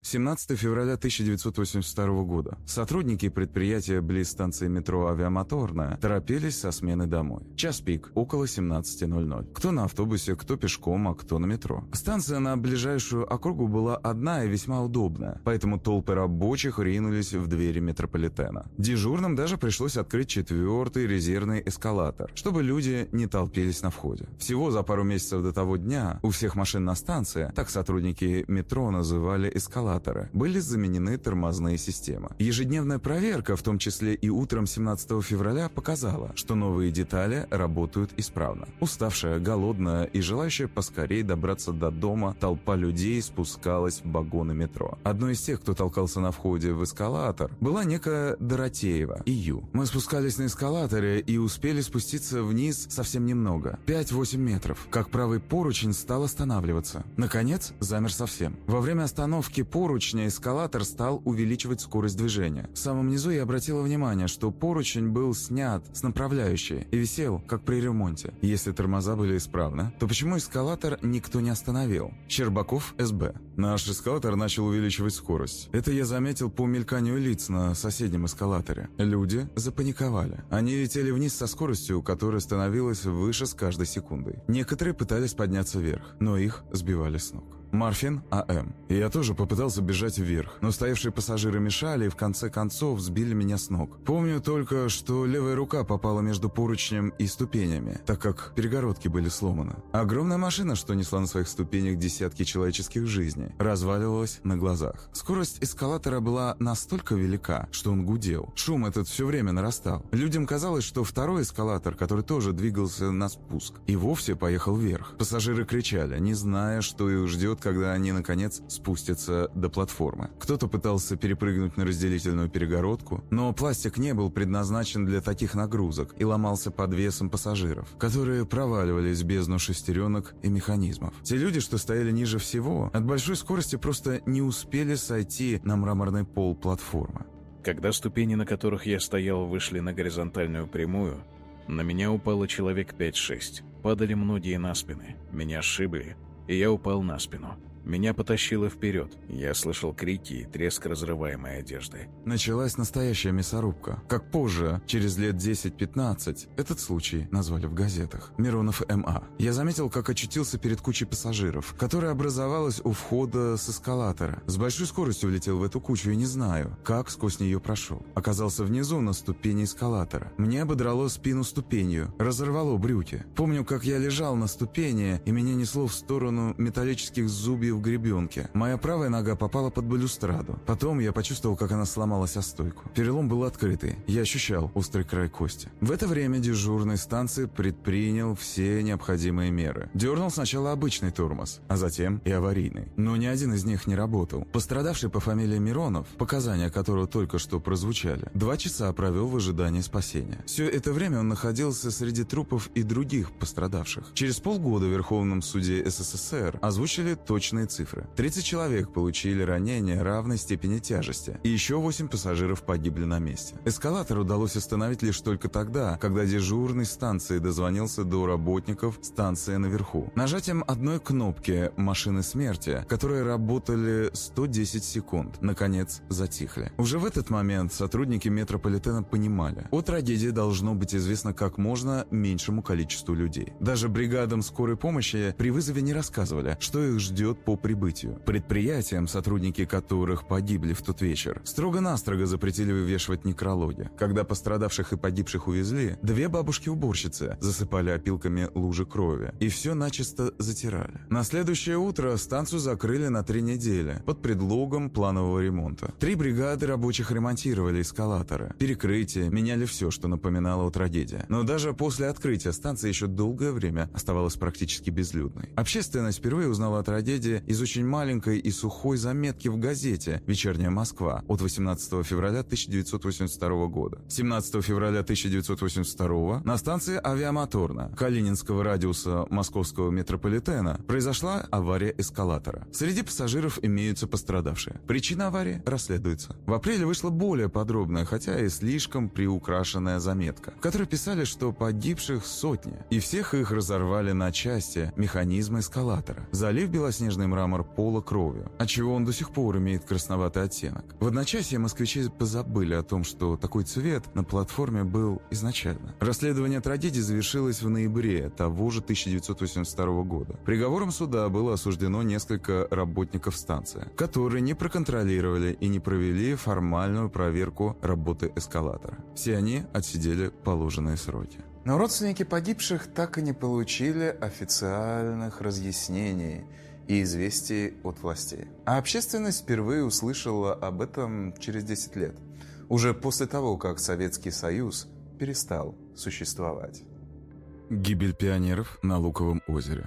17 февраля 1982 года. Сотрудники предприятия близ станции метро «Авиамоторная» торопились со смены домой. Час пик, около 17:00. Кто на автобусе, кто пешком, а кто на метро. Станция на ближайшую округу была одна и весьма удобная, поэтому толпы рабочих ринулись в двери метрополитена. Дежурным даже пришлось открыть 4-й резервный эскалатор, чтобы люди не толпились на входе. Всего за пару месяцев до того дня у всех машин на станции, так сотрудники метро называли эскалаторы, были заменены тормозные системы. Ежедневная проверка, в том числе и утром 17 февраля, показала, что новые детали работают исправно. Уставшая, голодная и желающая поскорее добраться до дома, толпа людей спускалась в вагоны метро. Одной из тех, кто толкался на входе в эскалатор, была некая Доротеева, Ию. Мы спускались на эскалаторе и успели спуститься вниз совсем немного, 5-8 метров, как правый поручень стал останавливаться. Наконец, замер совсем. Во время остановки поручня эскалатор стал увеличивать скорость движения. В самом низу я обратила внимание, что поручень был снят с направляющей и висел, как при ремонте. Если тормоза были исправны, то почему эскалатор никто не остановил? Щербаков, СБ. Наш эскалатор начал увеличивать скорость. Это я заметил по мельканию лиц на соседнем эскалаторе. Люди запаниковали. Они летели вниз со скоростью, которая становилась выше с каждой секундой. Некоторые пытались подняться вверх, но их сбивали с ног. Марфин, А.М. Я тоже попытался бежать вверх, но стоявшие пассажиры мешали и в конце концов сбили меня с ног. Помню только, что левая рука попала между поручнем и ступенями, так как перегородки были сломаны. Огромная машина, что несла на своих ступенях десятки человеческих жизней, разваливалась на глазах. Скорость эскалатора была настолько велика, что он гудел. Шум этот все время нарастал. Людям казалось, что второй эскалатор, который тоже двигался на спуск, и вовсе поехал вверх. Пассажиры кричали, не зная, что их ждет, когда они, наконец, спустятся до платформы. Кто-то пытался перепрыгнуть на разделительную перегородку, но пластик не был предназначен для таких нагрузок и ломался под весом пассажиров, которые проваливались в бездну шестеренок и механизмов. Те люди, что стояли ниже всего, от большой скорости просто не успели сойти на мраморный пол платформы. Когда ступени, на которых я стоял, вышли на горизонтальную прямую, на меня упало человек 5-6. Падали многие на спины. Меня сшибли, и я упал на спину. Меня потащило вперед. Я слышал крики и треск разрываемой одежды. Началась настоящая мясорубка. Как позже, через лет 10-15, этот случай назвали в газетах. Миронов М.А. Я заметил, как очутился перед кучей пассажиров, которая образовалась у входа с эскалатора. С большой скоростью влетел в эту кучу и не знаю, как сквозь нее прошел. Оказался внизу на ступени эскалатора. Мне ободрало спину ступенью, разорвало брюки. Помню, как я лежал на ступени, и меня несло в сторону металлических зубьев в гребенке. Моя правая нога попала под балюстраду. Потом я почувствовал, как она сломалась о стойку. Перелом был открытый. Я ощущал острый край кости. В это время дежурный станции предпринял все необходимые меры. Дернул сначала обычный тормоз, а затем и аварийный. Но ни один из них не работал. Пострадавший по фамилии Миронов, показания которого только что прозвучали, 2 часа провел в ожидании спасения. Все это время он находился среди трупов и других пострадавших. Через полгода в Верховном суде СССР озвучили точные цифры. 30 человек получили ранения равной степени тяжести, и еще 8 пассажиров погибли на месте. Эскалатор удалось остановить лишь только тогда, когда дежурный станции дозвонился до работников станции наверху. Нажатием одной кнопки машины смерти, которые работали 110 секунд, наконец затихли. Уже в этот момент сотрудники метрополитена понимали, о трагедии должно быть известно как можно меньшему количеству людей. Даже бригадам скорой помощи при вызове не рассказывали, что их ждет по прибытию. Предприятиям, сотрудники которых погибли в тот вечер, строго-настрого запретили вывешивать некрологи. Когда пострадавших и погибших увезли, 2 бабушки-уборщицы засыпали опилками лужи крови и все начисто затирали. На следующее утро станцию закрыли на 3 недели под предлогом планового ремонта. 3 бригады рабочих ремонтировали эскалаторы, перекрытия, меняли все, что напоминало о трагедии. Но даже после открытия станция еще долгое время оставалась практически безлюдной. Общественность впервые узнала о трагедии из очень маленькой и сухой заметки в газете «Вечерняя Москва» от 18 февраля 1982 года. 17 февраля 1982 на станции «Авиамоторная» Калининского радиуса московского метрополитена произошла авария эскалатора. Среди пассажиров имеются пострадавшие. Причина аварии расследуется. В апреле вышла более подробная, хотя и слишком приукрашенная заметка, в которой писали, что погибших сотни, и всех их разорвали на части механизмы эскалатора. Залив белоснежной мрамор пола кровью, отчего он до сих пор имеет красноватый оттенок. В одночасье москвичи позабыли о том, что такой цвет на платформе был изначально. Расследование трагедии завершилось в ноябре того же 1982 года. Приговором суда было осуждено несколько работников станции, которые не проконтролировали и не провели формальную проверку работы эскалатора. Все они отсидели положенные сроки. Но родственники погибших так и не получили официальных разъяснений и известий от властей. А общественность впервые услышала об этом через 10 лет, уже после того, как Советский Союз перестал существовать. Гибель пионеров на Луковом озере.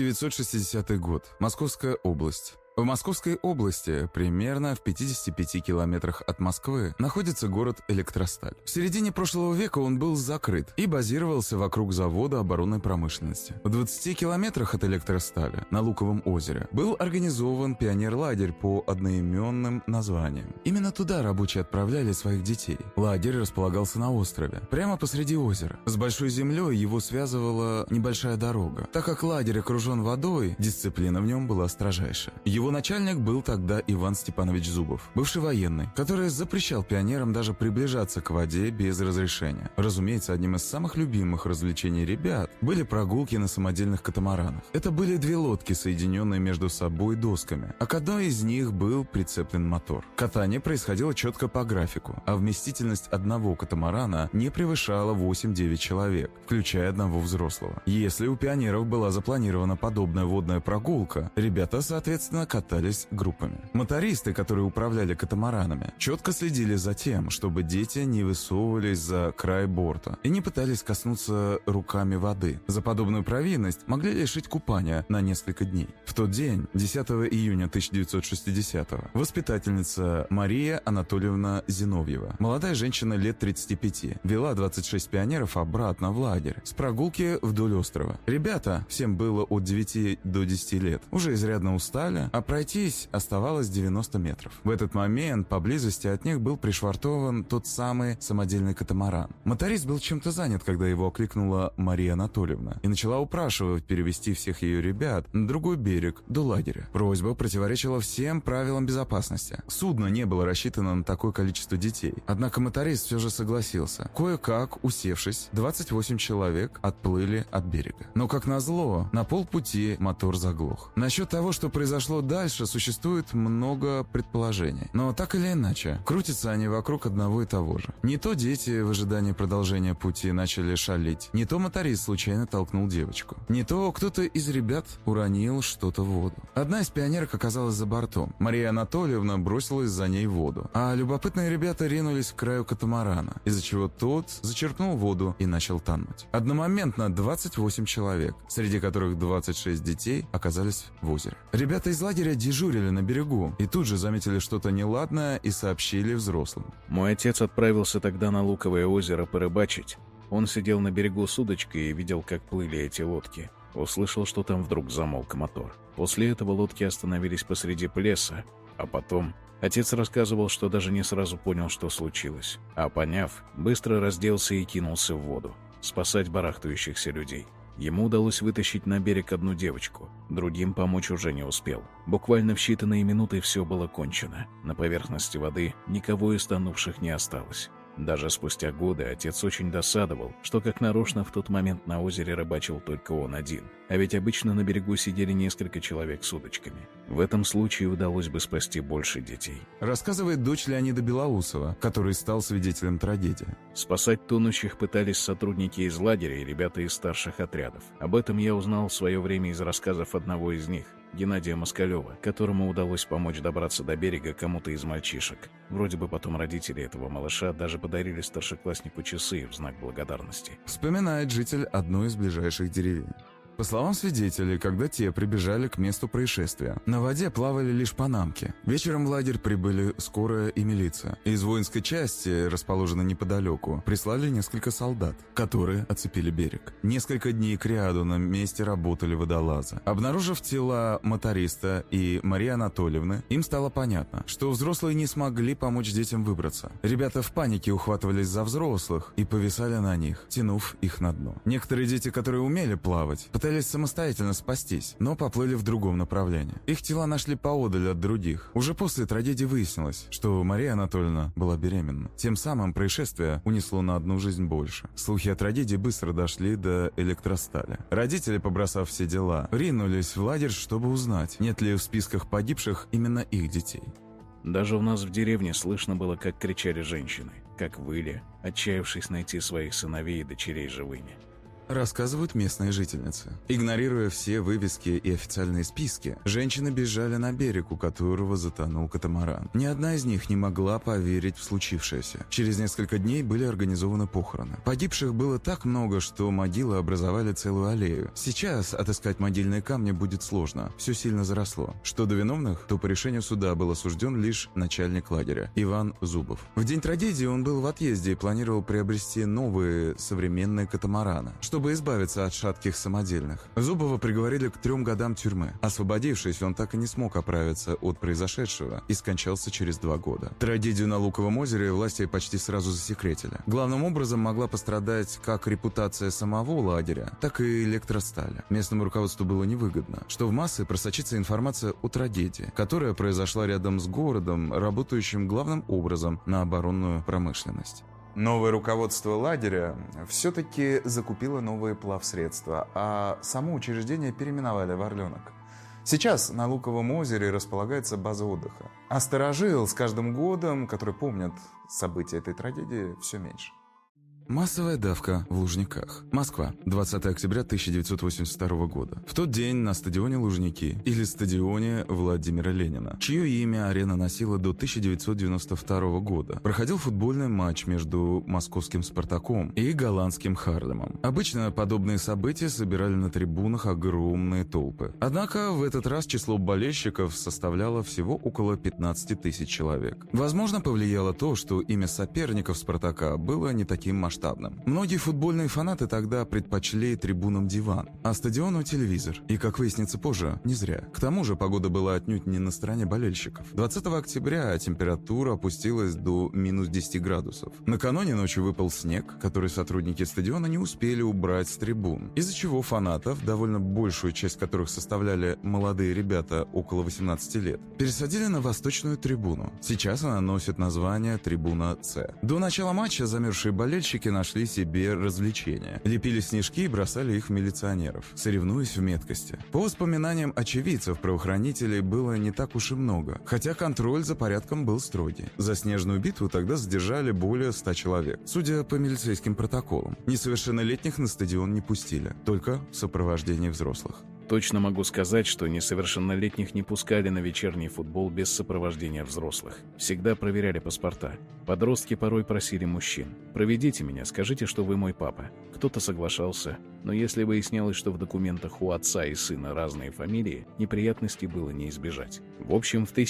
1960 год. Московская область. В Московской области, примерно в 55 километрах от Москвы, находится город Электросталь. В середине прошлого века он был закрыт и базировался вокруг завода оборонной промышленности. В 20 километрах от Электросталя, на Луковом озере, был организован пионер-лагерь по одноименным названиям. Именно туда рабочие отправляли своих детей. Лагерь располагался на острове, прямо посреди озера. С большой землей его связывала небольшая дорога. Так как лагерь окружен водой, дисциплина в нем была строжайшая. Его начальник был тогда Иван Степанович Зубов, бывший военный, который запрещал пионерам даже приближаться к воде без разрешения. Разумеется, одним из самых любимых развлечений ребят были прогулки на самодельных катамаранах. Это были две лодки, соединенные между собой досками, а к одной из них был прицеплен мотор. Катание происходило четко по графику, а вместительность одного катамарана не превышала 8-9 человек, включая одного взрослого. Если у пионеров была запланирована подобная водная прогулка, ребята, соответственно, катались группами. Мотористы, которые управляли катамаранами, четко следили за тем, чтобы дети не высовывались за край борта и не пытались коснуться руками воды. За подобную провинность могли лишить купания на несколько дней. В тот день, 10 июня 1960-го, воспитательница Мария Анатольевна Зиновьева, молодая женщина лет 35, вела 26 пионеров обратно в лагерь с прогулки вдоль острова. Ребята, всем было от 9 до 10 лет, уже изрядно устали, а пройтись оставалось 90 метров. В этот момент поблизости от них был пришвартован тот самый самодельный катамаран. Моторист был чем-то занят, когда его окликнула Мария Анатольевна и начала упрашивать перевести всех ее ребят на другой берег, до лагеря. Просьба противоречила всем правилам безопасности. Судно не было рассчитано на такое количество детей. Однако моторист все же согласился. Кое-как, усевшись, 28 человек отплыли от берега. Но, как назло, на полпути мотор заглох. Насчет того, что произошло дальше, существует много предположений. Но так или иначе, крутятся они вокруг одного и того же. Не то дети в ожидании продолжения пути начали шалить, не то моторист случайно толкнул девочку, не то кто-то из ребят уронил что-то в воду. Одна из пионерок оказалась за бортом. Мария Анатольевна бросилась за ней в воду, а любопытные ребята ринулись к краю катамарана, из-за чего тот зачерпнул воду и начал тонуть. Одномоментно 28 человек, среди которых 26 детей, оказались в озере. Ребята из лагеря дежурили на берегу и тут же заметили что-то неладное и сообщили взрослым. Мой отец отправился тогда на Луковое озеро порыбачить. Он сидел на берегу с удочкой и видел, как плыли эти лодки. Услышал, что там вдруг замолк мотор. После этого лодки остановились посреди плеса, а потом... Отец рассказывал, что даже не сразу понял, что случилось. А поняв, быстро разделся и кинулся в воду, спасать барахтающихся людей. Ему удалось вытащить на берег одну девочку, другим помочь уже не успел. Буквально в считанные минуты все было кончено. На поверхности воды никого из тонувших не осталось. Даже спустя годы отец очень досадовал, что как нарочно в тот момент на озере рыбачил только он один. А ведь обычно на берегу сидели несколько человек с удочками. В этом случае удалось бы спасти больше детей. Рассказывает дочь Леонида Белоусова, который стал свидетелем трагедии. Спасать тонущих пытались сотрудники из лагеря и ребята из старших отрядов. Об этом я узнал в свое время из рассказов одного из них, Геннадия Москалева, которому удалось помочь добраться до берега кому-то из мальчишек. Вроде бы потом родители этого малыша даже подарили старшекласснику часы в знак благодарности. Вспоминает житель одной из ближайших деревень. По словам свидетелей, когда те прибежали к месту происшествия, на воде плавали лишь панамки. Вечером в лагерь прибыли скорая и милиция. Из воинской части, расположенной неподалеку, прислали несколько солдат, которые оцепили берег. Несколько дней кряду на месте работали водолазы. Обнаружив тела моториста и Марии Анатольевны, им стало понятно, что взрослые не смогли помочь детям выбраться. Ребята в панике ухватывались за взрослых и повисали на них, тянув их на дно. Некоторые дети, которые умели плавать, пытались пытались самостоятельно спастись, но поплыли в другом направлении. Их тела нашли поодаль от других. Уже после трагедии выяснилось, что Мария Анатольевна была беременна. Тем самым происшествие унесло на одну жизнь больше. Слухи о трагедии быстро дошли до Электростали. Родители, побросав все дела, ринулись в лагерь, чтобы узнать, нет ли в списках погибших именно их детей. Даже у нас в деревне слышно было, как кричали женщины, как выли, отчаявшись найти своих сыновей и дочерей живыми. Рассказывают местные жительницы. Игнорируя все вывески и официальные списки, женщины бежали на берег, у которого затонул катамаран. Ни одна из них не могла поверить в случившееся. Через несколько дней были организованы похороны. Погибших было так много, что могилы образовали целую аллею. Сейчас отыскать могильные камни будет сложно, все сильно заросло. Что до виновных, то по решению суда был осужден лишь начальник лагеря Иван Зубов. В день трагедии он был в отъезде и планировал приобрести новые современные катамараны, чтобы избавиться от шатких самодельных. Зубова приговорили к 3 годам тюрьмы. Освободившись, он так и не смог оправиться от произошедшего и скончался через 2 года. Трагедию на Луковом озере власти почти сразу засекретили. Главным образом могла пострадать как репутация самого лагеря, так и Электростали. Местному руководству было невыгодно, что в массы просочится информация о трагедии, которая произошла рядом с городом, работающим главным образом на оборонную промышленность. Новое руководство лагеря все-таки закупило новые плавсредства, а само учреждение переименовали в «Орленок». Сейчас на Луковом озере располагается база отдыха. А старожил с каждым годом, который помнят события этой трагедии, все меньше. Массовая давка в Лужниках. Москва. 20 октября 1982 года. В тот день на стадионе Лужники, или стадионе Владимира Ленина, чье имя арена носила до 1992 года, проходил футбольный матч между московским «Спартаком» и голландским «Харлемом». Обычно подобные события собирали на трибунах огромные толпы. Однако в этот раз число болельщиков составляло всего около 15 тысяч человек. Возможно, повлияло то, что имя соперников «Спартака» было не таким масштабным. Многие футбольные фанаты тогда предпочли трибунам диван, а стадиону телевизор. И, как выяснится позже, не зря. К тому же погода была отнюдь не на стороне болельщиков. 20 октября температура опустилась до минус 10 градусов. Накануне ночью выпал снег, который сотрудники стадиона не успели убрать с трибун, из-за чего фанатов, довольно большую часть которых составляли молодые ребята около 18 лет, пересадили на восточную трибуну. Сейчас она носит название «Трибуна С». До начала матча замерзшие болельщики нашли себе развлечения. Лепили снежки и бросали их в милиционеров, соревнуясь в меткости. По воспоминаниям очевидцев, правоохранителей было не так уж и много, хотя контроль за порядком был строгий. За снежную битву тогда задержали более 100 человек. Судя по милицейским протоколам, несовершеннолетних на стадион не пустили, только в сопровождении взрослых. Точно могу сказать, что несовершеннолетних не пускали на вечерний футбол без сопровождения взрослых. Всегда проверяли паспорта. Подростки порой просили мужчин: «Проведите меня, скажите, что вы мой папа». Кто-то соглашался, но если выяснялось, что в документах у отца и сына разные фамилии, неприятностей было не избежать. В общем, в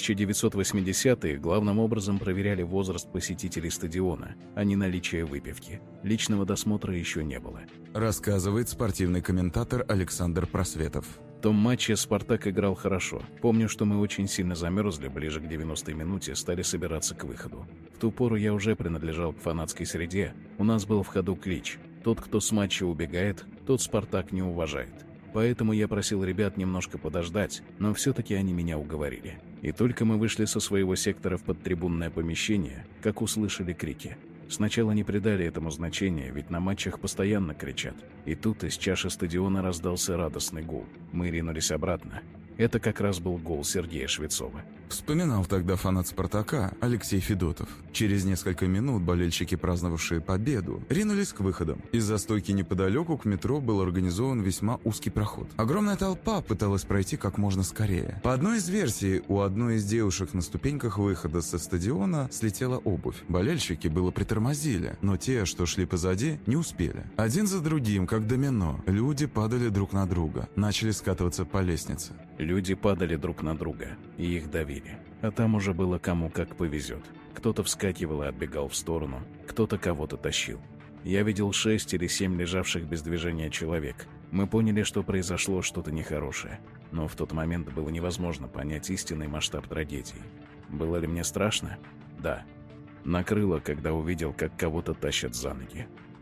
1980-е главным образом проверяли возраст посетителей стадиона, а не наличие выпивки. Личного досмотра еще не было. Рассказывает спортивный комментатор Александр Просветов. В том матче «Спартак» играл хорошо. Помню, что мы очень сильно замерзли, ближе к 90-й минуте стали собираться к выходу. В ту пору я уже принадлежал к фанатской среде. У нас был в ходу клич: «Тот, кто с матча убегает, тот «Спартак» не уважает». Поэтому я просил ребят немножко подождать, но все-таки они меня уговорили. И только мы вышли со своего сектора в подтрибунное помещение, как услышали крики. Сначала не придали этому значения, ведь на матчах постоянно кричат. И тут из чаши стадиона раздался радостный гул. Мы ринулись обратно. Это как раз был гол Сергея Швецова. Вспоминал тогда фанат «Спартака» Алексей Федотов. Через несколько минут болельщики, праздновавшие победу, ринулись к выходам. Из-за стойки неподалеку к метро был организован весьма узкий проход. Огромная толпа пыталась пройти как можно скорее. По одной из версий, у одной из девушек на ступеньках выхода со стадиона слетела обувь. Болельщики было притормозили, но те, что шли позади, не успели. Один за другим, как домино, люди падали друг на друга, начали скатываться по лестнице. Люди падали друг на друга, и их давили. А там уже было кому как повезет. Кто-то вскакивал и отбегал в сторону, кто-то кого-то тащил. Я видел 6 или 7 лежавших без движения человек. Мы поняли, что произошло что-то нехорошее. Но в тот момент было невозможно понять истинный масштаб трагедии. Было ли мне страшно? Да. Накрыло, когда увидел, как кого-то тащат за ноги.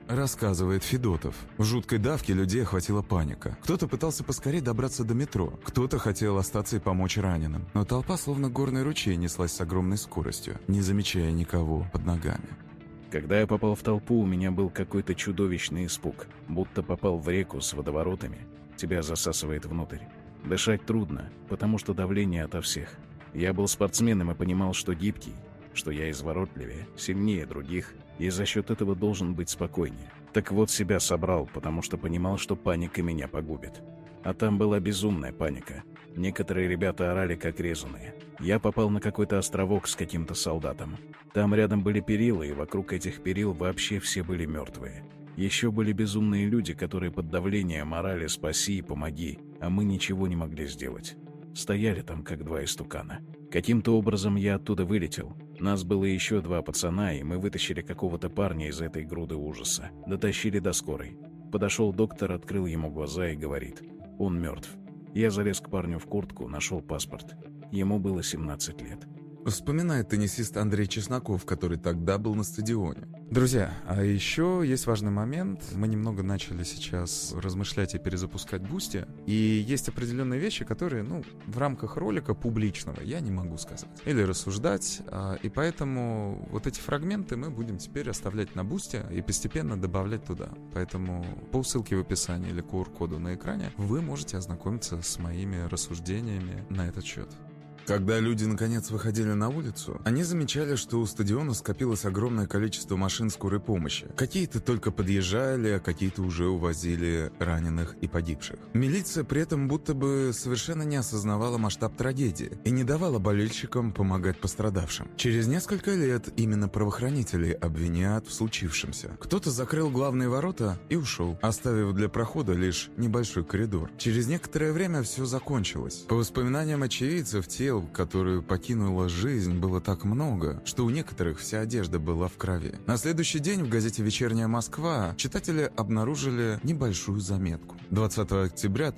рассказывает Федотов. В жуткой давке людей охватила паника. Кто-то пытался поскорее добраться до метро, кто-то хотел остаться и помочь раненым. Но толпа, словно горный ручей, неслась с огромной скоростью, не замечая никого под ногами. Когда я попал в толпу, у меня был какой-то чудовищный испуг, будто попал в реку с водоворотами. Тебя засасывает внутрь. Дышать трудно, потому что давление ото всех. Я был спортсменом и понимал, что гибкий, что я изворотливее, сильнее других, и за счет этого должен быть спокойнее. Так вот, себя собрал, потому что понимал, что паника меня погубит. А там была безумная паника. Некоторые ребята орали, как резаные. Я попал на какой-то островок с каким-то солдатом. Там рядом были перила, и вокруг этих перил вообще все были мертвые. Еще были безумные люди, которые под давлением орали «спаси» и «помоги», а мы ничего не могли сделать. Стояли там, как два истукана. Каким-то образом я оттуда вылетел. Нас было еще 2 пацана, и мы вытащили какого-то парня из этой груды ужаса. Дотащили до скорой. Подошел доктор, открыл ему глаза и говорит: «Он мертв». Я залез к парню в куртку, нашел паспорт. Ему было 17 лет. Вспоминает теннисист Андрей Чесноков, который тогда был на стадионе. Друзья, а еще есть важный момент. Мы немного начали сейчас размышлять и перезапускать Бусти. И есть определенные вещи, которые, в рамках ролика публичного я не могу сказать. Или рассуждать. И поэтому вот эти фрагменты мы будем теперь оставлять на Бусти и постепенно добавлять туда. Поэтому по ссылке в описании или QR-коду на экране вы можете ознакомиться с моими рассуждениями на этот счет. Когда люди наконец выходили на улицу, они замечали, что у стадиона скопилось огромное количество машин скорой помощи. Какие-то только подъезжали, а какие-то уже увозили раненых и погибших. Милиция при этом будто бы совершенно не осознавала масштаб трагедии и не давала болельщикам помогать пострадавшим. Через несколько лет именно правоохранителей обвинят в случившемся. Кто-то закрыл главные ворота и ушел, оставив для прохода лишь небольшой коридор. Через некоторое время все закончилось. По воспоминаниям очевидцев, тел, которую покинула жизнь, было так много, что у некоторых вся одежда была в крови. На следующий день в газете «Вечерняя Москва» читатели обнаружили небольшую заметку. 20 октября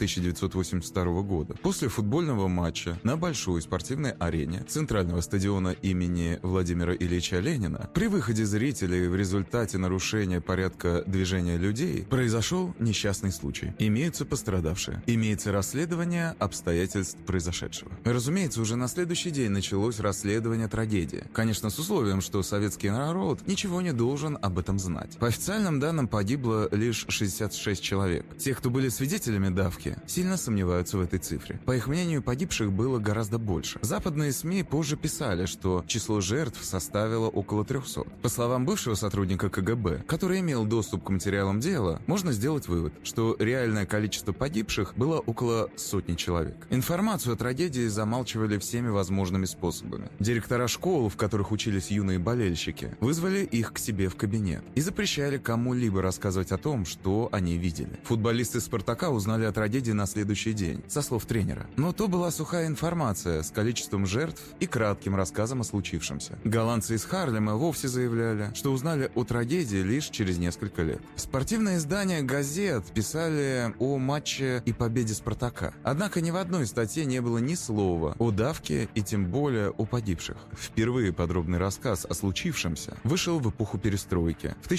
1982 года. После футбольного матча на большой спортивной арене Центрального стадиона имени Владимира Ильича Ленина при выходе зрителей в результате нарушения порядка движения людей произошел несчастный случай. Имеются пострадавшие. Имеется расследование обстоятельств произошедшего. Разумеется, уже на следующий день началось расследование трагедии. Конечно, с условием, что советский народ ничего не должен об этом знать. По официальным данным погибло лишь 66 человек. Те, кто были свидетелями давки, сильно сомневаются в этой цифре. По их мнению, погибших было гораздо больше. Западные СМИ позже писали, что число жертв составило около 300. По словам бывшего сотрудника КГБ, который имел доступ к материалам дела, можно сделать вывод, что реальное количество погибших было около 100 человек. Информацию о трагедии замалчивали всеми возможными способами. Директора школ, в которых учились юные болельщики, вызвали их к себе в кабинет и запрещали кому-либо рассказывать о том, что они видели. Футболисты «Спартака» узнали о трагедии на следующий день, со слов тренера. Но то была сухая информация с количеством жертв и кратким рассказом о случившемся. Голландцы из Харлема вовсе заявляли, что узнали о трагедии лишь через несколько лет. Спортивные издания газет писали о матче и победе «Спартака». Однако ни в одной статье не было ни слова о давке и тем более о погибших. Впервые подробный рассказ о случившемся вышел в эпоху перестройки в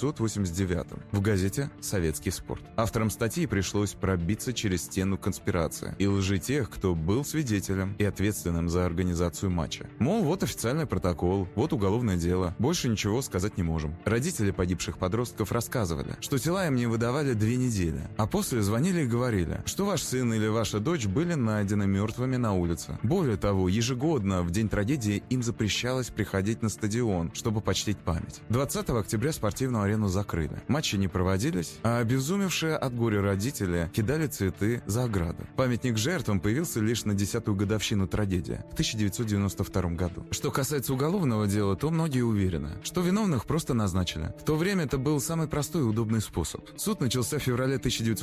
1989 в газете «Советский спорт». Авторам статьи пришлось пробиться через стену конспирации и лжи тех, кто был свидетелем и ответственным за организацию матча. Мол, вот официальный протокол, вот уголовное дело, больше ничего сказать не можем. Родители погибших подростков рассказывали, что тела им не выдавали 2 недели, а после звонили и говорили, что ваш сын или ваша дочь были найдены мертвыми на улице. Более того, ежегодно в день трагедии им запрещалось приходить на стадион, чтобы почтить память. 20 октября спортивную арену закрыли. Матчи не проводились, а обезумевшие от горя родители кидали цветы за ограду. Памятник жертвам появился лишь на 10-ю годовщину трагедии в 1992 году. Что касается уголовного дела, то многие уверены, что виновных просто назначили. В то время это был самый простой и удобный способ. Суд начался в феврале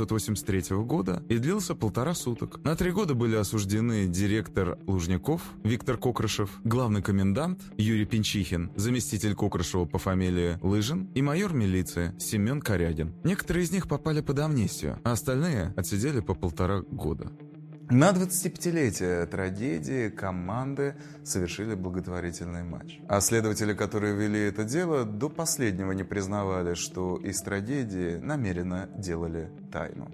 1983 года и длился 1,5 суток. На 3 года были осуждены директор Лужников, Виктор Кокрышев, главный комендант Юрий Пинчихин, заместитель Кокрышева по фамилии Лыжин и майор милиции Семен Корягин. Некоторые из них попали под амнистию, а остальные отсидели по 1,5 года. На 25-летие трагедии команды совершили благотворительный матч. А следователи, которые вели это дело, до последнего не признавали, что из трагедии намеренно делали тайну.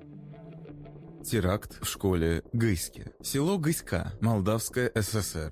Теракт в школе Гыське. Село Гыська, Молдавская ССР,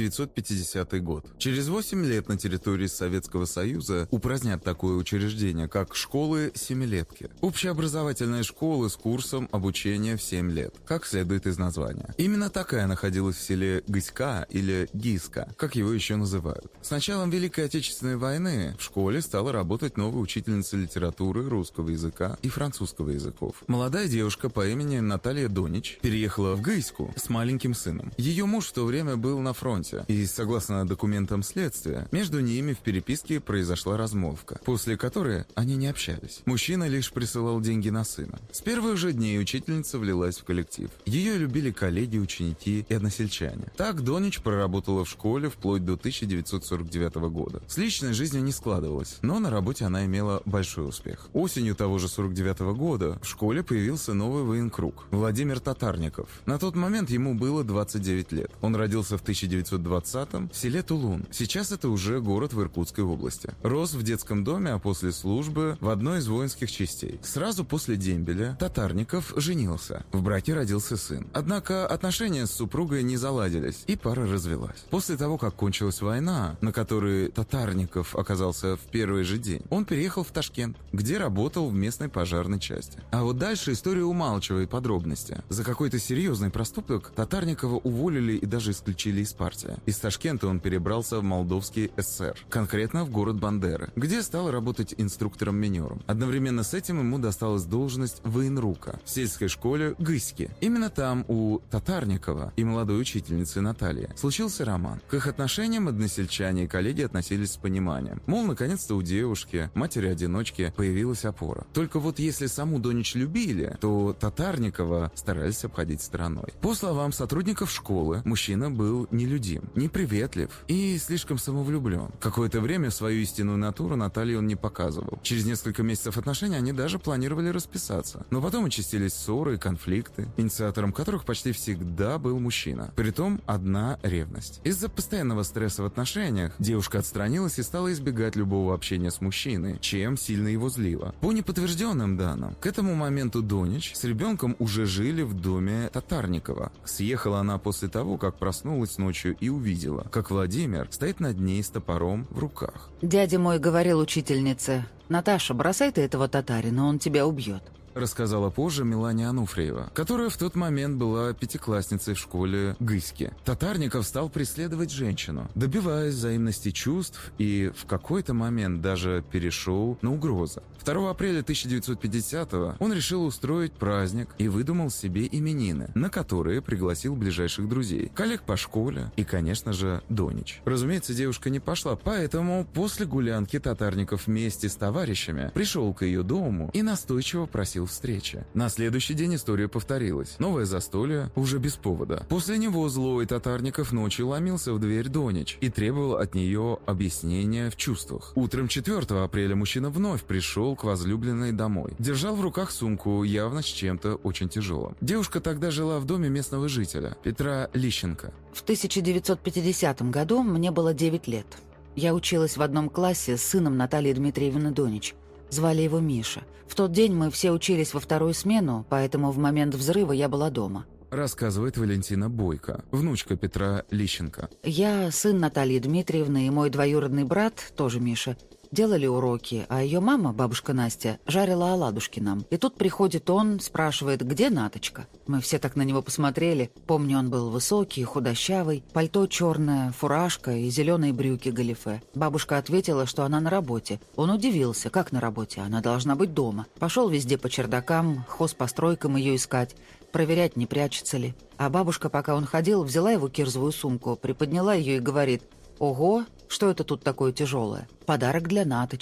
1950 год. Через 8 лет на территории Советского Союза упразднят такое учреждение, как школы-семилетки. Общеобразовательные школы с курсом обучения в 7 лет, как следует из названия. Именно такая находилась в селе Гыська или Гиска, как его еще называют. С началом Великой Отечественной войны в школе стала работать новая учительница литературы, русского языка и французского языков. Молодая девушка по имени Наталья Донич переехала в Гыську с маленьким сыном. Ее муж в то время был на фронте, и, согласно документам следствия, между ними в переписке произошла размолвка, после которой они не общались. Мужчина лишь присылал деньги на сына. С первых же дней учительница влилась в коллектив. Ее любили коллеги, ученики и односельчане. Так Донич проработала в школе вплоть до 1949 года. С личной жизнью не складывалось, но на работе она имела большой успех. Осенью того же 49 года в школе появился новый военкруг Владимир Татарников. На тот момент ему было 29 лет. Он родился в 1920-м в селе Тулун. Сейчас это уже город в Иркутской области. Рос в детском доме, а после службы в одной из воинских частей. Сразу после дембеля Татарников женился. В браке родился сын. Однако отношения с супругой не заладились, и пара развелась. После того, как кончилась война, на которой Татарников оказался в первый же день, он переехал в Ташкент, где работал в местной пожарной части. А вот дальше история умалчивает подробности. За какой-то серьезный проступок Татарникова уволили и даже исключили из партии. Из Ташкента он перебрался в Молдовский ССР, конкретно в город Бандеры, где стал работать инструктором-минером. Одновременно с этим ему досталась должность военрука в сельской школе Гыське. Именно там у Татарникова и молодой учительницы Натальи случился роман. К их отношениям односельчане и коллеги относились с пониманием. Мол, наконец-то у девушки, матери-одиночки, появилась опора. Только вот если саму Донич любили, то Татарникова старались обходить стороной. По словам сотрудников школы, мужчина был нелюдим, неприветлив и слишком самовлюблен. Какое-то время свою истинную натуру Наталье он не показывал. Через несколько месяцев отношений они даже планировали расписаться. Но потом участились ссоры и конфликты, инициатором которых почти всегда был мужчина. Притом одна ревность. Из-за постоянного стресса в отношениях девушка отстранилась и стала избегать любого общения с мужчиной, чем сильно его злило. По неподтвержденным данным, к этому моменту Донич с ребенком уже жили в доме Татарникова. Съехала она после того, как проснулась ночью и увидела, как Владимир стоит над ней с топором в руках. «Дядя мой говорил учительнице: Наташа, бросай ты этого татарина, он тебя убьет», рассказала позже Мелания Ануфриева, которая в тот момент была пятиклассницей в школе Гыське. Татарников стал преследовать женщину, добиваясь взаимности чувств, и в какой-то момент даже перешел на угрозы. 2 апреля 1950-го он решил устроить праздник и выдумал себе именины, на которые пригласил ближайших друзей, коллег по школе и, конечно же, Донич. Разумеется, девушка не пошла, поэтому после гулянки Татарников вместе с товарищами пришел к ее дому и настойчиво просил встречи. На следующий день история повторилась. Новое застолье уже без повода. После него злой Татарников ночью ломился в дверь Донич и требовал от нее объяснения в чувствах. Утром 4 апреля мужчина вновь пришел к возлюбленной домой. Держал в руках сумку, явно с чем-то очень тяжелым. Девушка тогда жила в доме местного жителя, Петра Лищенко. В 1950 году мне было 9 лет. Я училась в одном классе с сыном Натальи Дмитриевны Донич. Звали его Миша. В тот день мы все учились во вторую смену, поэтому в момент взрыва я была дома. Рассказывает Валентина Бойко, внучка Петра Лищенко. Я, сын Натальи Дмитриевны, и мой двоюродный брат, тоже Миша, делали уроки, а ее мама, бабушка Настя, жарила оладушки нам. И тут приходит он, спрашивает, где Наточка. Мы все так на него посмотрели. Помню, он был высокий, худощавый, пальто черное, фуражка и зеленые брюки галифе. Бабушка ответила, что она на работе. Он удивился, как на работе, она должна быть дома. Пошел везде по чердакам, хозпостройкам ее искать, проверять, не прячется ли. А бабушка, пока он ходил, взяла его кирзовую сумку, приподняла ее и говорит: «Ого, что это тут такое тяжелое? Подарок для Наточки».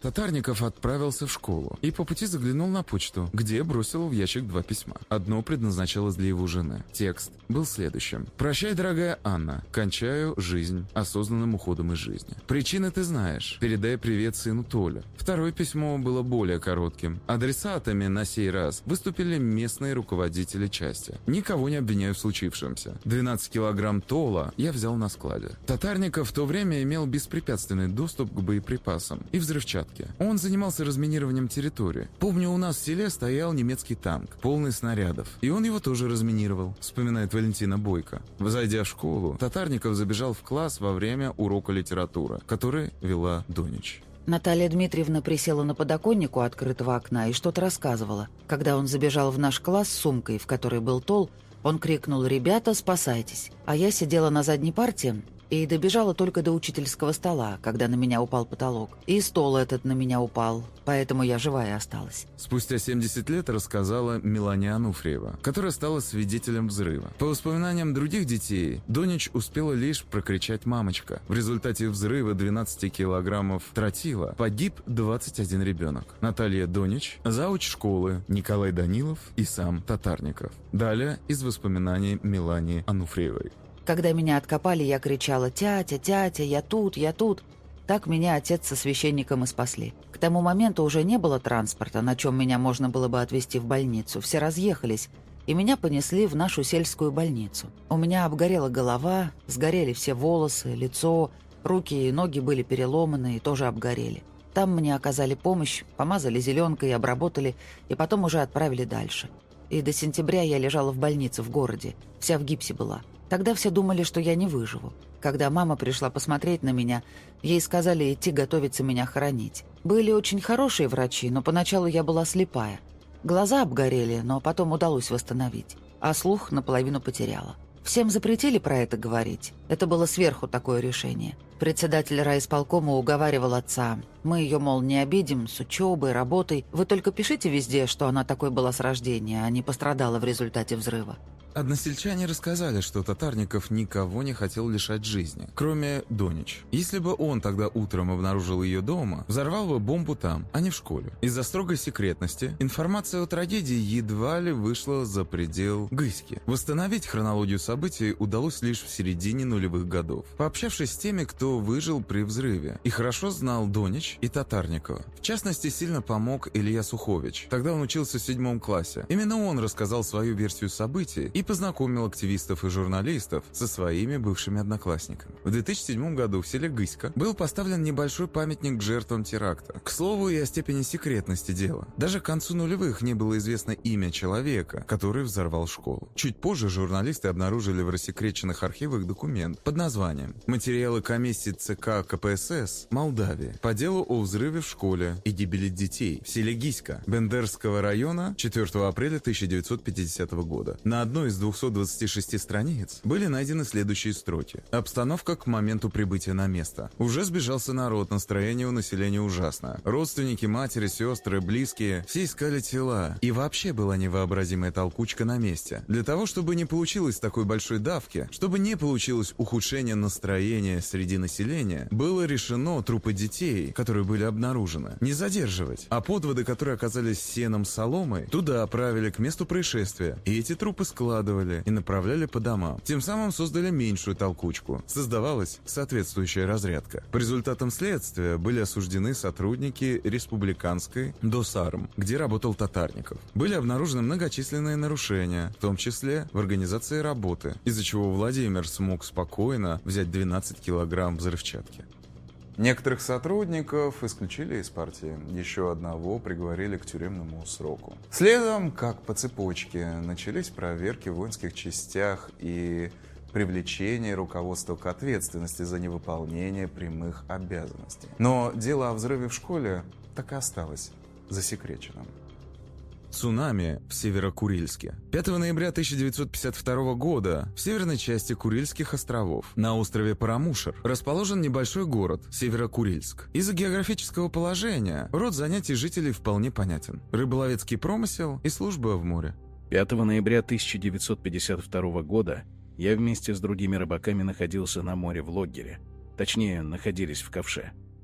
Татарников отправился в школу и по пути заглянул на почту, где бросил в ящик 2 письма. Одно предназначалось для его жены. Текст был следующим. «Прощай, дорогая Анна. Кончаю жизнь осознанным уходом из жизни. Причины ты знаешь. Передай привет сыну Толе». Второе письмо было более коротким. Адресатами на сей раз выступили местные руководители части. Никого не обвиняю в случившемся. 12 килограмм тола я взял на складе. Татарников в то время имел беспрепятственный доступ к боеприпасам и взрывчатке. Он занимался разминированием территории. Помню, у нас в селе стоял немецкий танк, полный снарядов, и он его тоже разминировал, вспоминает Валентина Бойко. Зайдя в школу, Татарников забежал в класс во время урока литературы, который вела Донич. Наталья Дмитриевна присела на подоконник у открытого окна и что-то рассказывала. Когда он забежал в наш класс с сумкой, в которой был тол, он крикнул: «Ребята, спасайтесь!» А я сидела на задней парте и добежала только до учительского стола, когда на меня упал потолок. И стол этот на меня упал, поэтому я живая осталась. Спустя 70 лет рассказала Мелания Ануфриева, которая стала свидетелем взрыва. По воспоминаниям других детей, Донич успела лишь прокричать «мамочка». В результате взрыва 12 килограммов тротила погиб 21 ребенок. Наталья Донич, зауч школы, Николай Данилов и сам Татарников. Далее из воспоминаний Мелании Ануфриевой. Когда меня откопали, я кричала: «Тятя, тятя, я тут, я тут». Так меня отец со священником и спасли. К тому моменту уже не было транспорта, на чем меня можно было бы отвезти в больницу. Все разъехались, и меня понесли в нашу сельскую больницу. У меня обгорела голова, сгорели все волосы, лицо, руки и ноги были переломаны и тоже обгорели. Там мне оказали помощь, помазали зеленкой, обработали, и потом уже отправили дальше. И до сентября я лежала в больнице в городе, вся в гипсе была. Тогда все думали, что я не выживу. Когда мама пришла посмотреть на меня, ей сказали идти готовиться меня хоронить. Были очень хорошие врачи, но поначалу я была слепая. Глаза обгорели, но потом удалось восстановить. А слух наполовину потеряла. Всем запретили про это говорить. Это было сверху такое решение. Председатель райисполкома уговаривал отца. Мы ее, мол, не обидим, с учебой, работой. Вы только пишите везде, что она такой была с рождения, а не пострадала в результате взрыва. Односельчане рассказали, что Татарников никого не хотел лишать жизни, кроме Донич. Если бы он тогда утром обнаружил ее дома, взорвал бы бомбу там, а не в школе. Из-за строгой секретности информация о трагедии едва ли вышла за предел Гыськи. Восстановить хронологию событий удалось лишь в середине нулевых годов. Пообщавшись с теми, кто выжил при взрыве и хорошо знал Донич и Татарникова. В частности, сильно помог Илья Сухович. Тогда он учился в 7 классе. Именно он рассказал свою версию событий и познакомил активистов и журналистов со своими бывшими одноклассниками. В 2007 году в селе Гыська был поставлен небольшой памятник жертвам теракта. К слову, и о степени секретности дела. Даже к концу нулевых не было известно имя человека, который взорвал школу. Чуть позже журналисты обнаружили в рассекреченных архивах документ под названием «Материалы комиссии ЦК КПСС Молдавии по делу о взрыве в школе и гибели детей в селе Гиська Бендерского района 4 апреля 1950 года». На одной из 226 страниц были найдены следующие строки. Обстановка к моменту прибытия на место. Уже сбежался народ, настроение у населения ужасное. Родственники, матери, сестры, близкие, все искали тела. И вообще была невообразимая толкучка на месте. Для того, чтобы не получилось такой большой давки, чтобы не получилось ухудшение настроения среди населения, было решено трупы детей, которые были обнаружены, не задерживать, а подводы, которые оказались сеном соломой, туда отправили к месту происшествия. И эти трупы складывали и направляли по домам. Тем самым создали меньшую толкучку. Создавалась соответствующая разрядка. По результатам следствия были осуждены сотрудники республиканской ДОСАРМ, где работал Татарников. Были обнаружены многочисленные нарушения, в том числе в организации работы, из-за чего Владимир смог спокойно взять 12 килограмм взрывчатки. Некоторых сотрудников исключили из партии, еще одного приговорили к тюремному сроку. Следом, как по цепочке, начались проверки в воинских частях и привлечение руководства к ответственности за невыполнение прямых обязанностей. Но дело о взрыве в школе так и осталось засекреченным. Цунами в Северо-Курильске. 5 ноября 1952 года в северной части Курильских островов на острове Парамушер расположен небольшой город Северо-Курильск. Из-за географического положения род занятий жителей вполне понятен. Рыболовецкий промысел и служба в море. 5 ноября 1952 года я вместе с другими рыбаками находился на море в Логгере. Точнее, находились в ковше.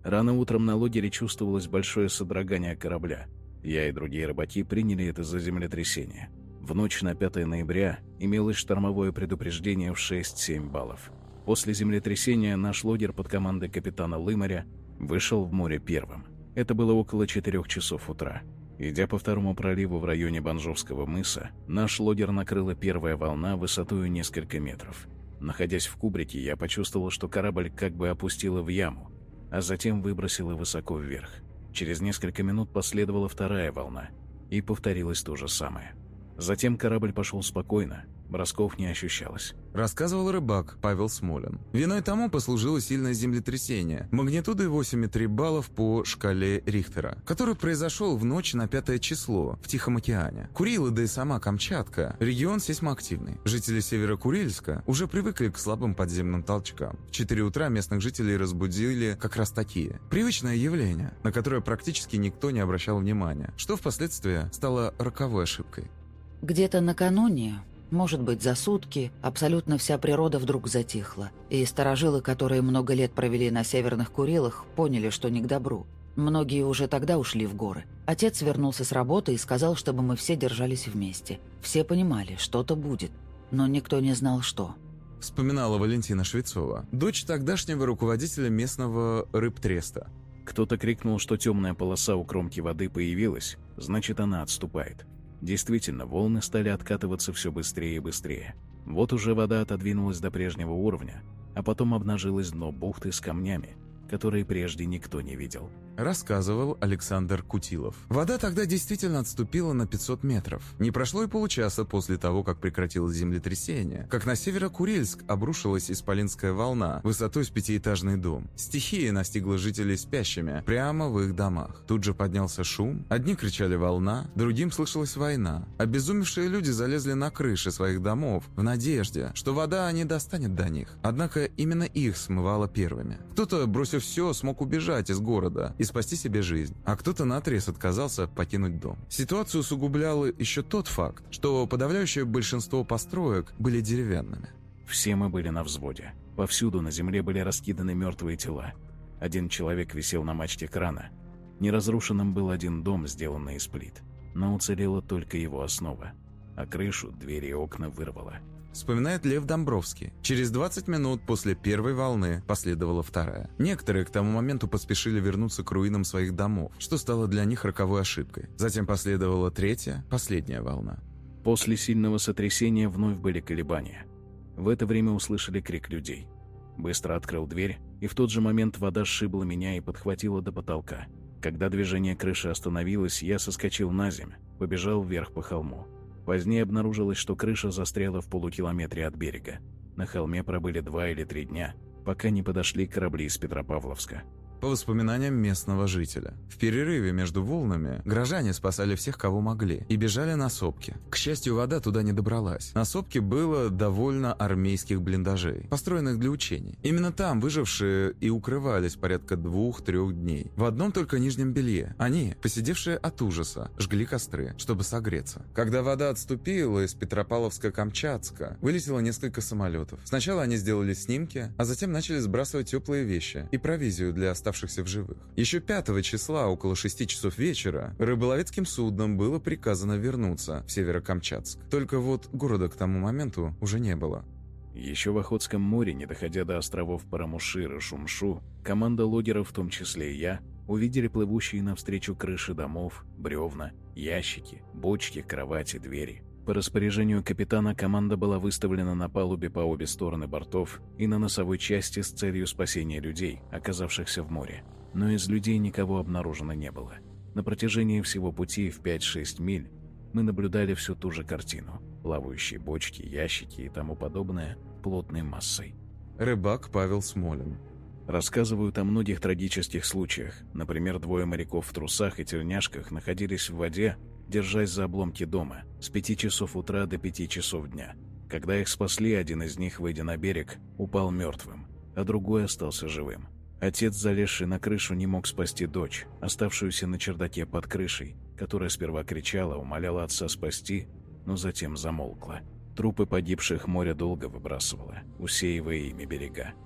Рано утром на лодере чувствовалось большое содрогание корабля. Я и другие рыбаки приняли это за землетрясение. В ночь на 5 ноября имелось штормовое предупреждение в 6-7 баллов. После землетрясения наш лодер под командой капитана Лымаря вышел в море первым. Это было около 4 часов утра. Идя по второму проливу в районе Банжовского мыса, наш лодер накрыла первая волна высотою несколько метров. Находясь в кубрике, я почувствовал, что корабль как бы опустила в яму, а затем выбросила высоко вверх. Через несколько минут последовала вторая волна, и повторилось то же самое. Затем корабль пошел спокойно, бросков не ощущалось. Рассказывал рыбак Павел Смолин. Виной тому послужило сильное землетрясение магнитудой 8,3 баллов по шкале Рихтера, который произошел в ночь на 5 число в Тихом океане. Курилы, да и сама Камчатка – регион сейсмоактивный. Жители Северо-Курильска уже привыкли к слабым подземным толчкам. В 4 утра местных жителей разбудили как раз такие. Привычное явление, на которое практически никто не обращал внимания, что впоследствии стало роковой ошибкой. Где-то накануне, может быть, за сутки, абсолютно вся природа вдруг затихла, и старожилы, которые много лет провели на Северных Курилах, поняли, что не к добру. Многие уже тогда ушли в горы. Отец вернулся с работы и сказал, чтобы мы все держались вместе. Все понимали, что-то будет, но никто не знал, что. Вспоминала Валентина Швецова, дочь тогдашнего руководителя местного рыбтреста. Кто-то крикнул, что темная полоса у кромки воды появилась, значит, она отступает. Действительно, волны стали откатываться все быстрее и быстрее. Вот уже вода отодвинулась до прежнего уровня, а потом обнажилось дно бухты с камнями, которые прежде никто не видел. Рассказывал Александр Кутилов. Вода тогда действительно отступила на 500 метров. Не прошло и получаса после того, как прекратилось землетрясение, как на Северо-Курильск обрушилась исполинская волна высотой с 5-этажный дом. Стихия настигла жителей спящими прямо в их домах. Тут же поднялся шум. Одни кричали «волна», другим слышалась «война». Обезумевшие люди залезли на крыши своих домов в надежде, что вода не достанет до них. Однако именно их смывало первыми. Кто-то, бросив все, смог убежать из города и спасти себе жизнь, а кто-то наотрез отказался покинуть дом. Ситуацию усугублял еще тот факт, что подавляющее большинство построек были деревянными. Все мы были на взводе. Повсюду на земле были раскиданы мертвые тела. Один человек висел на мачте крана. Неразрушенным был один дом, сделанный из плит, но уцелела только его основа, а крышу, двери и окна вырвало. Вспоминает Лев Домбровский. Через 20 минут после первой волны последовала вторая. Некоторые к тому моменту поспешили вернуться к руинам своих домов, что стало для них роковой ошибкой. Затем последовала третья, последняя волна. После сильного сотрясения вновь были колебания. В это время услышали крик людей. Быстро открыл дверь, и в тот же момент вода сшибла меня и подхватила до потолка. Когда движение крыши остановилось, я соскочил на землю, побежал вверх по холму. Позднее обнаружилось, что крыша застряла в полукилометре от берега. На холме пробыли 2 или 3 дня, пока не подошли корабли из Петропавловска. По воспоминаниям местного жителя, в перерыве между волнами горожане спасали всех, кого могли, и бежали на сопки. К счастью, вода туда не добралась. На сопке было довольно армейских блиндажей, построенных для учений. Именно там выжившие и укрывались порядка 2-3 дней. В одном только нижнем белье. Они, посидевшие от ужаса, жгли костры, чтобы согреться. Когда вода отступила из Петропавловска-Камчатска, вылетело несколько самолетов. Сначала они сделали снимки, а затем начали сбрасывать теплые вещи и провизию для оставшихся в живых. Еще 5 числа, около 6 часов вечера, рыболовецким судном было приказано вернуться в Северокамчатск. Только вот города к тому моменту уже не было. Еще в Охотском море, не доходя до островов Парамушир и Шумшу, команда лодеров, в том числе и я, увидели плывущие навстречу крыши домов, бревна, ящики, бочки, кровати, двери. По распоряжению капитана команда была выставлена на палубе по обе стороны бортов и на носовой части с целью спасения людей, оказавшихся в море. Но из людей никого обнаружено не было. На протяжении всего пути в 5-6 миль мы наблюдали всю ту же картину. Плавающие бочки, ящики и тому подобное плотной массой. Рыбак Павел Смолин. Рассказывают о многих трагических случаях. Например, 2 моряков в трусах и тельняшках находились в воде, держась за обломки дома, с 5 часов утра до 5 часов дня. Когда их спасли, один из них, выйдя на берег, упал мертвым, а другой остался живым. Отец, залезший на крышу, не мог спасти дочь, оставшуюся на чердаке под крышей, которая сперва кричала, умоляла отца спасти, но затем замолкла. Трупы погибших море долго выбрасывало, усеивая ими берега.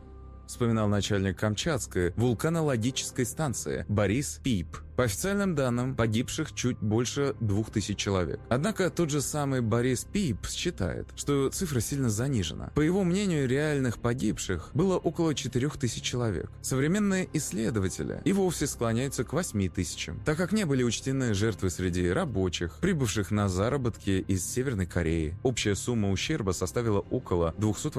вспоминал начальник Камчатской вулканологической станции Борис Пип. По официальным данным, погибших чуть больше 2000 человек. Однако тот же самый Борис Пип считает, что цифра сильно занижена. По его мнению, реальных погибших было около 4000 человек. Современные исследователи и вовсе склоняются к 8000, так как не были учтены жертвы среди рабочих, прибывших на заработки из Северной Кореи. Общая сумма ущерба составила около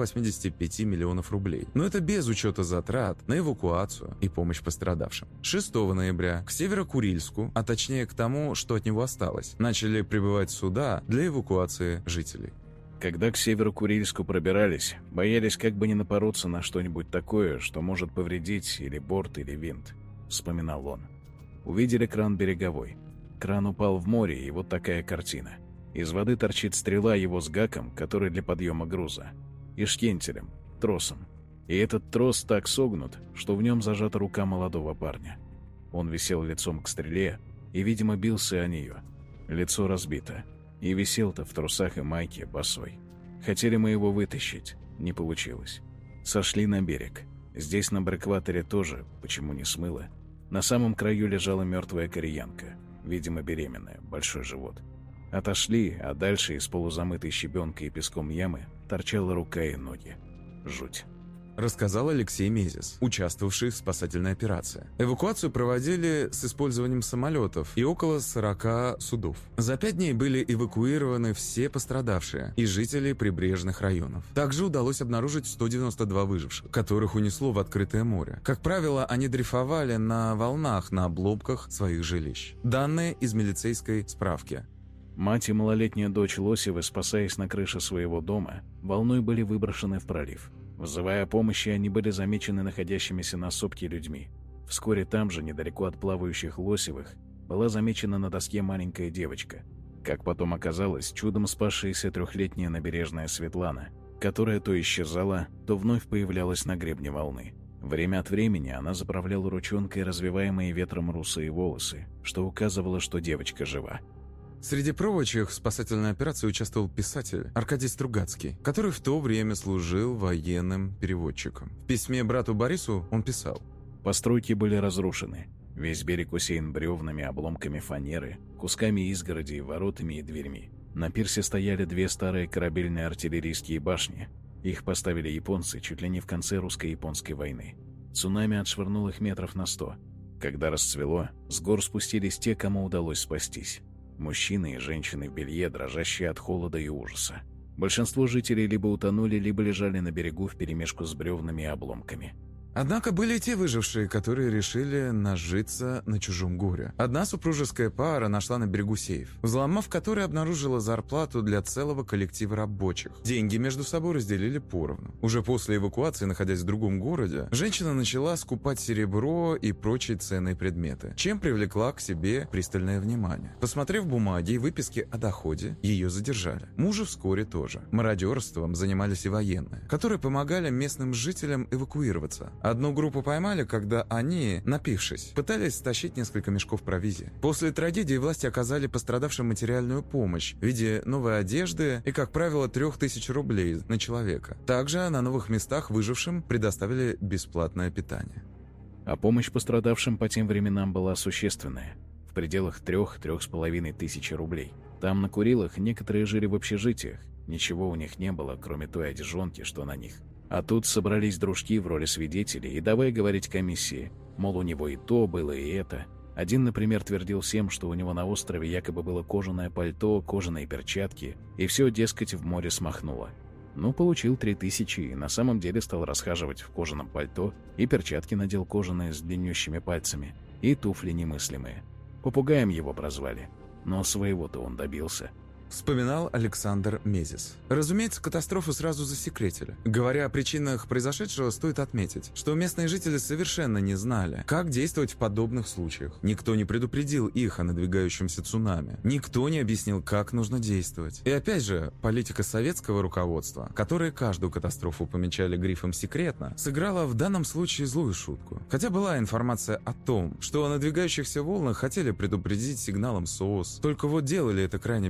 285 миллионов рублей. Но это без учета затрат на эвакуацию и помощь пострадавшим. 6 ноября к Северо-Курильску, а точнее к тому, что от него осталось, начали прибывать суда для эвакуации жителей. Когда к Северо-Курильску пробирались, боялись как бы не напороться на что-нибудь такое, что может повредить или борт, или винт, вспоминал он. Увидели кран береговой. Кран упал в море, и вот такая картина. Из воды торчит стрела его с гаком, который для подъема груза, и шкентелем, тросом. И этот трос так согнут, что в нем зажата рука молодого парня. Он висел лицом к стреле и, видимо, бился о нее. Лицо разбито. И висел-то в трусах и майке босой. Хотели мы его вытащить. Не получилось. Сошли на берег. Здесь на брекваторе тоже, почему не смыло. На самом краю лежала мертвая кореянка. Видимо, беременная, большой живот. Отошли, а дальше из полузамытой щебенкой и песком ямы торчала рука и ноги. Жуть. Рассказал Алексей Мезис, участвовавший в спасательной операции. Эвакуацию проводили с использованием самолетов и около 40 судов. За 5 дней были эвакуированы все пострадавшие и жители прибрежных районов. Также удалось обнаружить 192 выживших, которых унесло в открытое море. Как правило, они дрейфовали на волнах на обломках своих жилищ. Данные из милицейской справки. Мать и малолетняя дочь Лосевы, спасаясь на крыше своего дома, волной были выброшены в пролив. Вызывая о помощи, они были замечены находящимися на сопке людьми. Вскоре там же, недалеко от плавающих Лосевых, была замечена на доске маленькая девочка. Как потом оказалось, чудом спасшаяся 3-летняя набережная Светлана, которая то исчезала, то вновь появлялась на гребне волны. Время от времени она заправляла ручонкой развиваемые ветром русые волосы, что указывало, что девочка жива. Среди прочих в спасательной операции участвовал писатель Аркадий Стругацкий, который в то время служил военным переводчиком. В письме брату Борису он писал: «Постройки были разрушены. Весь берег усеян бревнами, обломками фанеры, кусками изгородей, воротами и дверьми. На пирсе стояли 2 старые корабельные артиллерийские башни. Их поставили японцы чуть ли не в конце русско-японской войны. Цунами отшвырнул их метров на 100. Когда расцвело, с гор спустились те, кому удалось спастись. Мужчины и женщины в белье, дрожащие от холода и ужаса. Большинство жителей либо утонули, либо лежали на берегу вперемешку с бревнами и обломками. Однако были и те выжившие, которые решили нажиться на чужом горе. Одна супружеская пара нашла на берегу сейф, взломав который обнаружила зарплату для целого коллектива рабочих. Деньги между собой разделили поровну. Уже после эвакуации, находясь в другом городе, женщина начала скупать серебро и прочие ценные предметы, чем привлекла к себе пристальное внимание. Посмотрев бумаги и выписки о доходе, ее задержали. Мужа вскоре тоже. Мародерством занимались и военные, которые помогали местным жителям эвакуироваться. Одну группу поймали, когда они, напившись, пытались стащить несколько мешков провизии. После трагедии власти оказали пострадавшим материальную помощь в виде новой одежды и, как правило, 3000 рублей на человека. Также на новых местах выжившим предоставили бесплатное питание. А помощь пострадавшим по тем временам была существенная. В пределах 3-3,5 тысяч рублей. Там на Курилах некоторые жили в общежитиях. Ничего у них не было, кроме той одежонки, что на них. А тут собрались дружки в роли свидетелей и давай говорить комиссии, мол, у него и то было, и это. Один, например, твердил всем, что у него на острове якобы было кожаное пальто, кожаные перчатки, и все, дескать, в море смахнуло. Ну, получил 3000 и на самом деле стал расхаживать в кожаном пальто, и перчатки надел кожаные с длиннющими пальцами, и туфли немыслимые. Попугаем его прозвали, но своего-то он добился. Вспоминал Александр Мезис. Разумеется, катастрофу сразу засекретили. Говоря о причинах произошедшего, стоит отметить, что местные жители совершенно не знали, как действовать в подобных случаях. Никто не предупредил их о надвигающемся цунами. Никто не объяснил, как нужно действовать. И опять же, политика советского руководства, которое каждую катастрофу помечали грифом «секретно», сыграла в данном случае злую шутку. Хотя была информация о том, что о надвигающихся волнах хотели предупредить сигналом СОС, только вот делали это крайне безалаберно.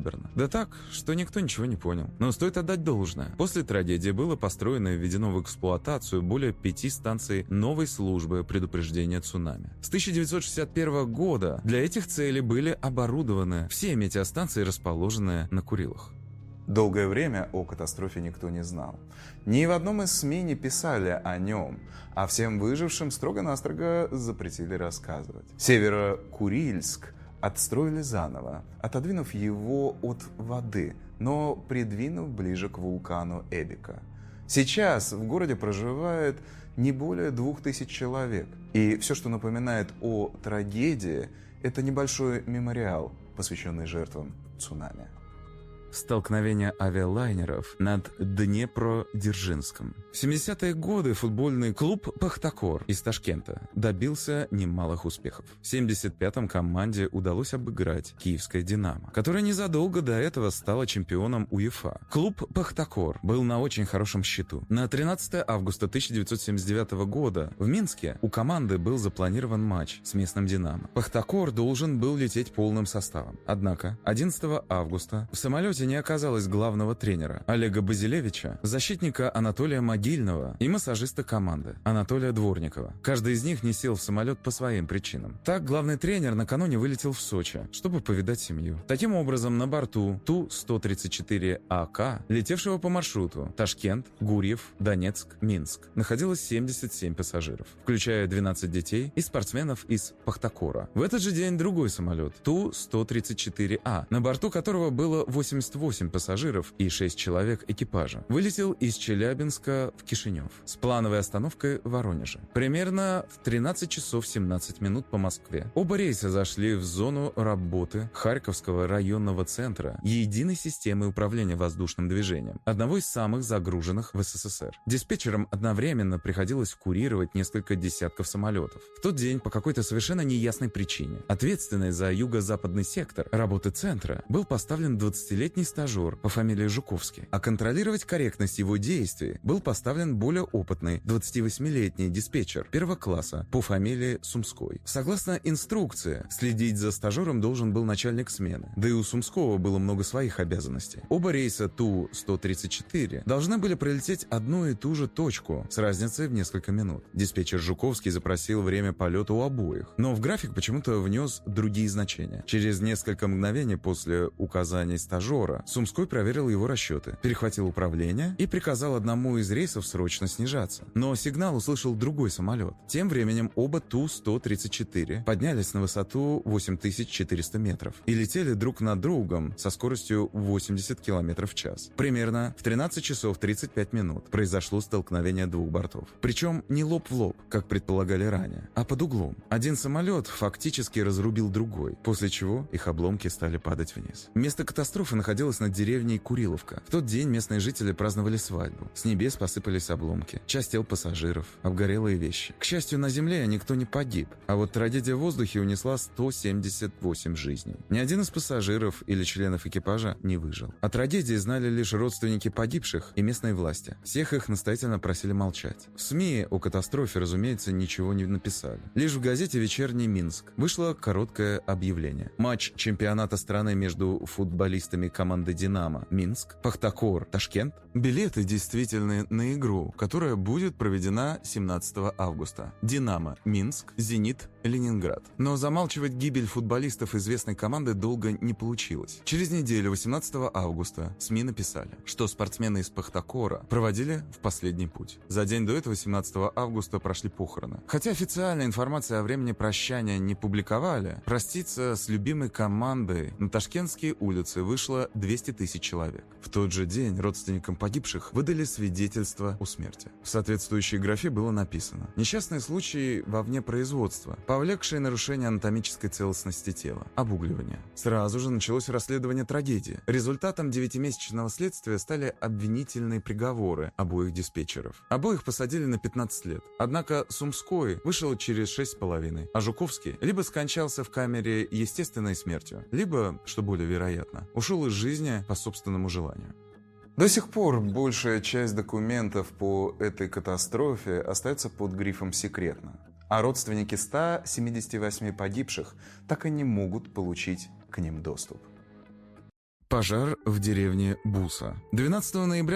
Клайберна. Да так, что никто ничего не понял. Но стоит отдать должное. После трагедии было построено и введено в эксплуатацию более 5 станций новой службы предупреждения цунами. С 1961 года для этих целей были оборудованы все метеостанции, расположенные на Курилах. Долгое время о катастрофе никто не знал. Ни в одном из СМИ не писали о нем, а всем выжившим строго-настрого запретили рассказывать. Северо-Курильск отстроили заново, отодвинув его от воды, но придвинув ближе к вулкану Эбика. Сейчас в городе проживает не более 2000 человек. И все, что напоминает о трагедии, это небольшой мемориал, посвященный жертвам цунами. Столкновение авиалайнеров над Днепродзержинском. В 70-е годы футбольный клуб «Пахтакор» из Ташкента добился немалых успехов. В 75-м команде удалось обыграть киевское «Динамо», которое незадолго до этого стало чемпионом УЕФА. Клуб «Пахтакор» был на очень хорошем счету. На 13 августа 1979 года в Минске у команды был запланирован матч с местным «Динамо». «Пахтакор» должен был лететь полным составом. Однако 11 августа в самолете не оказалось главного тренера Олега Базилевича, защитника Анатолия Могильного и массажиста команды Анатолия Дворникова. Каждый из них не сел в самолет по своим причинам. Так главный тренер накануне вылетел в Сочи, чтобы повидать семью. Таким образом, на борту Ту-134АК, летевшего по маршруту Ташкент, Гурьев, Донецк, Минск, находилось 77 пассажиров, включая 12 детей и спортсменов из Пахтакора. В этот же день другой самолет Ту-134А, на борту которого было 88 пассажиров и 6 человек экипажа, вылетел из Челябинска в Кишинев с плановой остановкой в Воронеже. Примерно в 13 часов 17 минут по Москве. Оба рейса зашли в зону работы Харьковского районного центра единой системы управления воздушным движением, одного из самых загруженных в СССР. Диспетчерам одновременно приходилось курировать несколько десятков самолетов. В тот день по какой-то совершенно неясной причине ответственный за юго-западный сектор работы центра был поставлен 20-летний стажер по фамилии Жуковский, а контролировать корректность его действий был поставлен более опытный 28-летний диспетчер первого класса по фамилии Сумской. Согласно инструкции, следить за стажером должен был начальник смены, да и у Сумского было много своих обязанностей. Оба рейса Ту-134 должны были пролететь одну и ту же точку с разницей в несколько минут. Диспетчер Жуковский запросил время полета у обоих, но в график почему-то внес другие значения. Через несколько мгновений после указаний стажера Сумской проверил его расчеты, перехватил управление и приказал одному из рейсов срочно снижаться. Но сигнал услышал другой самолет. Тем временем оба Ту-134 поднялись на высоту 8400 метров и летели друг над другом со скоростью 80 км в час. Примерно в 13 часов 35 минут произошло столкновение двух бортов. Причем не лоб в лоб, как предполагали ранее, а под углом. Один самолет фактически разрубил другой, после чего их обломки стали падать вниз. Место катастрофы находилось над деревней Куриловка. В тот день местные жители праздновали свадьбу. С небес посыпались обломки, часть тел пассажиров, обгорелые вещи. К счастью, на земле никто не погиб, а вот трагедия в воздухе унесла 178 жизней. Ни один из пассажиров или членов экипажа не выжил. О трагедии знали лишь родственники погибших и местные власти. Всех их настоятельно просили молчать. В СМИ о катастрофе, разумеется, ничего не написали. Лишь в газете «Вечерний Минск» вышло короткое объявление. Матч чемпионата страны между футболистами команды «Динамо» Минск, Пахтакор, Ташкент. Билеты действительны на игру, которая будет проведена 17 августа. «Динамо» Минск, «Зенит» Ленинград. Но замалчивать гибель футболистов известной команды долго не получилось. Через неделю, 18 августа, СМИ написали, что спортсмены из Пахтакора проводили в последний путь. За день до этого, 17 августа, прошли похороны. Хотя официальная информация о времени прощания не публиковали, проститься с любимой командой на Ташкентские улицы вышло 200 тысяч человек. В тот же день родственникам погибших выдали свидетельство о смерти. В соответствующей графе было написано: несчастный случай во вне производства, повлекшее нарушение анатомической целостности тела, обугливание. Сразу же началось расследование трагедии. Результатом 9-месячного следствия стали обвинительные приговоры обоих диспетчеров. Обоих посадили на 15 лет. Однако Сумской вышел через 6,5, а Жуковский либо скончался в камере естественной смертью, либо, что более вероятно, ушел из жизни по собственному желанию. До сих пор большая часть документов по этой катастрофе остается под грифом «секретно», а родственники 178 погибших так и не могут получить к ним доступ. Пожар в деревне Буса. 12 ноября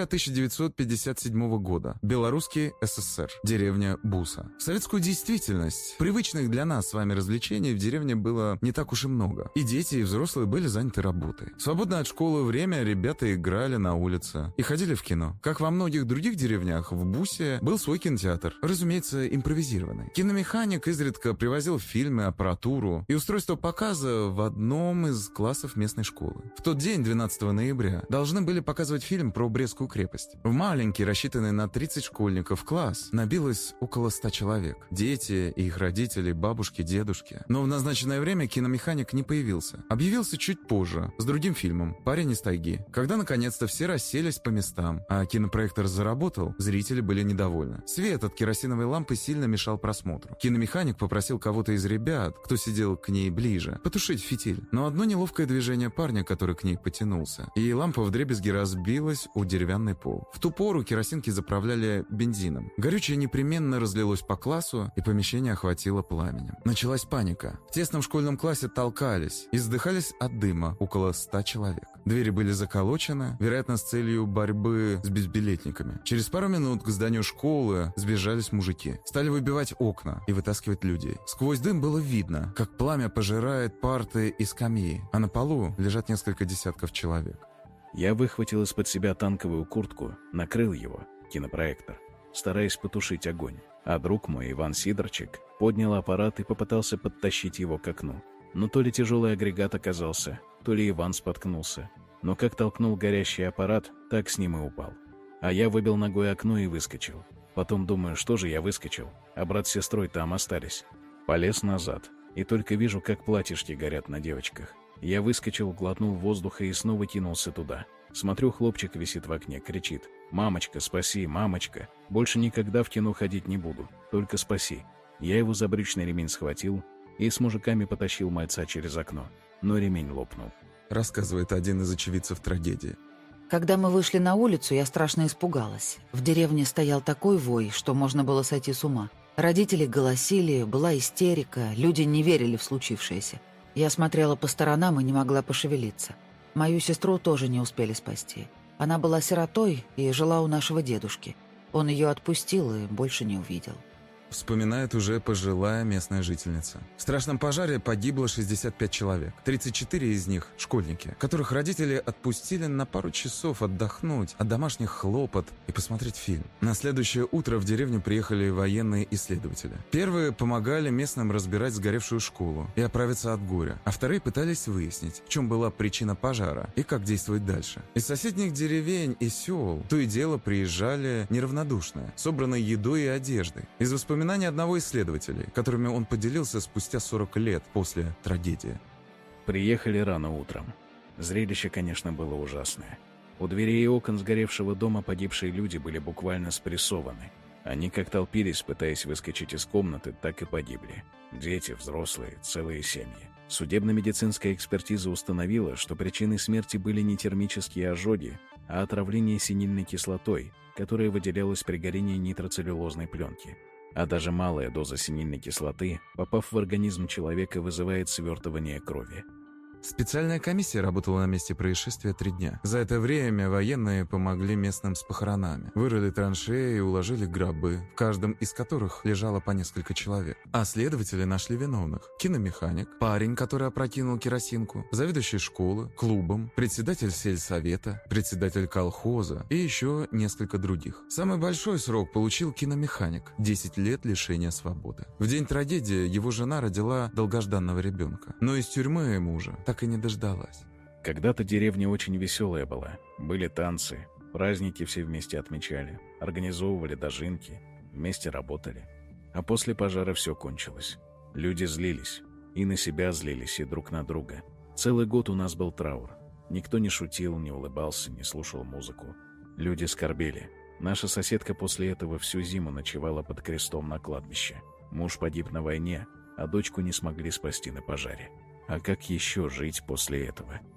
1957 года. Белорусский СССР. Деревня Буса. В советскую действительность привычных для нас с вами развлечений в деревне было не так уж и много. И дети, и взрослые были заняты работой. В свободное от школы время ребята играли на улице и ходили в кино. Как во многих других деревнях, в Бусе был свой кинотеатр. Разумеется, импровизированный. Киномеханик изредка привозил фильмы, аппаратуру и устройство показа в одном из классов местной школы. В тот день, 12 ноября, должны были показывать фильм про Брестскую крепость. В маленький, рассчитанный на 30 школьников класс, набилось около 100 человек. Дети и их родители, бабушки, дедушки. Но в назначенное время киномеханик не появился. Объявился чуть позже, с другим фильмом «Парень из тайги». Когда наконец-то все расселись по местам, а кинопроектор заработал, зрители были недовольны. Свет от керосиновой лампы сильно мешал просмотру. Киномеханик попросил кого-то из ребят, кто сидел к ней ближе, потушить фитиль. Но одно неловкое движение парня, который к ней потянулся, и лампа вдребезги разбилась о деревянный пол. В ту пору керосинки заправляли бензином. Горючее непременно разлилось по классу, и помещение охватило пламенем. Началась паника. В тесном школьном классе толкались и задыхались от дыма около 100 человек. Двери были заколочены, вероятно, с целью борьбы с безбилетниками. Через пару минут к зданию школы сбежались мужики. Стали выбивать окна и вытаскивать людей. Сквозь дым было видно, как пламя пожирает парты и скамьи, а на полу лежат несколько десятков человек. Я выхватил из-под себя танковую куртку, накрыл его, кинопроектор, стараясь потушить огонь. А друг мой, Иван Сидорчик, поднял аппарат и попытался подтащить его к окну. Но то ли тяжелый агрегат оказался, то ли Иван споткнулся. Но как толкнул горящий аппарат, так с ним и упал. А я выбил ногой окно и выскочил. Потом думаю, что же я выскочил, а брат с сестрой там остались. Полез назад, и только вижу, как платьишки горят на девочках. Я выскочил, глотнул воздуха и снова кинулся туда. Смотрю, хлопчик висит в окне, кричит: «Мамочка, спаси, мамочка! Больше никогда в кино ходить не буду, только спаси!» Я его за брючный ремень схватил и с мужиками потащил мальца через окно, но ремень лопнул. Рассказывает один из очевидцев трагедии. Когда мы вышли на улицу, я страшно испугалась. В деревне стоял такой вой, что можно было сойти с ума. Родители голосили, была истерика, люди не верили в случившееся. Я смотрела по сторонам и не могла пошевелиться. Мою сестру тоже не успели спасти. Она была сиротой и жила у нашего дедушки. Он ее отпустил и больше не увидел. Вспоминает уже пожилая местная жительница. В страшном пожаре погибло 65 человек. 34 из них – школьники, которых родители отпустили на пару часов отдохнуть от домашних хлопот и посмотреть фильм. На следующее утро в деревню приехали военные исследователи. Первые помогали местным разбирать сгоревшую школу и оправиться от горя, а вторые пытались выяснить, в чем была причина пожара и как действовать дальше. Из соседних деревень и сел то и дело приезжали неравнодушные, собранные едой и одеждой. Из воспоминаний одного исследователя, которыми он поделился спустя 40 лет после трагедии. Приехали рано утром. Зрелище, конечно, было ужасное. У дверей и окон сгоревшего дома погибшие люди были буквально спрессованы. Они как толпились, пытаясь выскочить из комнаты, так и погибли. Дети, взрослые, целые семьи. Судебно-медицинская экспертиза установила, что причиной смерти были не термические ожоги, а отравление синильной кислотой, которая выделялась при горении нитроцеллюлозной пленки. А даже малая доза синильной кислоты, попав в организм человека, вызывает свертывание крови. Специальная комиссия работала на месте происшествия 3 дня. За это время военные помогли местным с похоронами. Вырыли траншеи и уложили гробы, в каждом из которых лежало по несколько человек. А следователи нашли виновных. Киномеханик, парень, который опрокинул керосинку, заведующий школы, клубом, председатель сельсовета, председатель колхоза и еще несколько других. Самый большой срок получил киномеханик – 10 лет лишения свободы. В день трагедии его жена родила долгожданного ребенка. Но из тюрьмы мужа так и не дождалась. Когда-то деревня очень веселая была. Были танцы, праздники все вместе отмечали, организовывали дожинки, вместе работали. А после пожара все кончилось. Люди злились. И на себя злились, и друг на друга. Целый год у нас был траур. Никто не шутил, не улыбался, не слушал музыку. Люди скорбели. Наша соседка после этого всю зиму ночевала под крестом на кладбище. Муж погиб на войне, а дочку не смогли спасти на пожаре. А как еще жить после этого?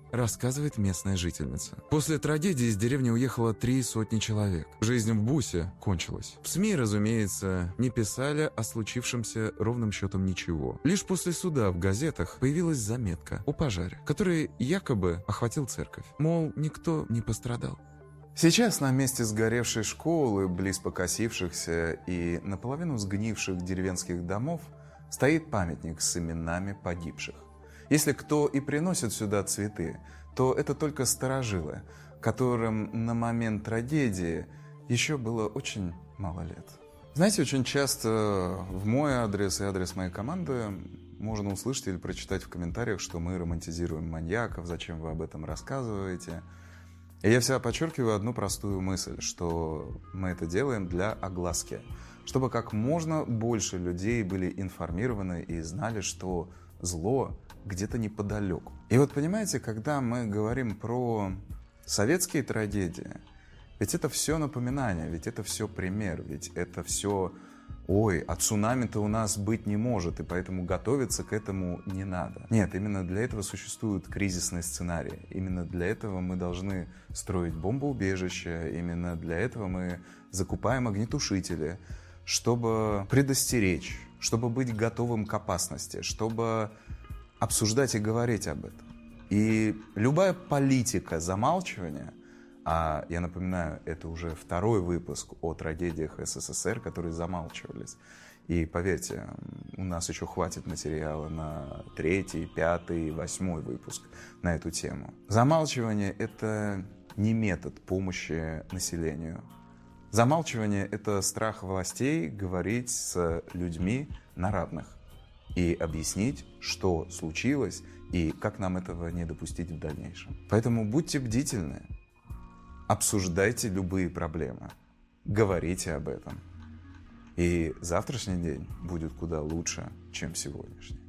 рассказывает местная жительница. После трагедии из деревни уехало 300 человек. Жизнь в Бусе кончилась. В СМИ, разумеется, не писали о случившемся ровным счетом ничего. Лишь после суда в газетах появилась заметка о пожаре, который якобы охватил церковь. Мол, никто не пострадал. Сейчас на месте сгоревшей школы, близ покосившихся и наполовину сгнивших деревенских домов, стоит памятник с именами погибших. Если кто и приносит сюда цветы, то это только старожилы, которым на момент трагедии еще было очень мало лет. Знаете, очень часто в мой адрес и адрес моей команды можно услышать или прочитать в комментариях, что мы романтизируем маньяков, зачем вы об этом рассказываете. И я всегда подчеркиваю одну простую мысль, что мы это делаем для огласки, чтобы как можно больше людей были информированы и знали, что зло где-то неподалеку. И вот понимаете, когда мы говорим про советские трагедии, ведь это все напоминание, ведь это все пример, ведь это все «Ой, а цунами-то у нас быть не может, и поэтому готовиться к этому не надо». Нет, именно для этого существуют кризисные сценарии. Именно для этого мы должны строить бомбоубежища, именно для этого мы закупаем огнетушители, чтобы предостеречь, чтобы быть готовым к опасности, чтобы обсуждать и говорить об этом. И любая политика замалчивания, а я напоминаю, это уже второй выпуск о трагедиях СССР, которые замалчивались. И поверьте, у нас еще хватит материала на 3-й, 5-й, 8-й выпуск на эту тему. Замалчивание – это не метод помощи населению. Замалчивание – это страх властей говорить с людьми на равных и объяснить, что случилось и как нам этого не допустить в дальнейшем. Поэтому будьте бдительны. Обсуждайте любые проблемы, говорите об этом. И завтрашний день будет куда лучше, чем сегодняшний.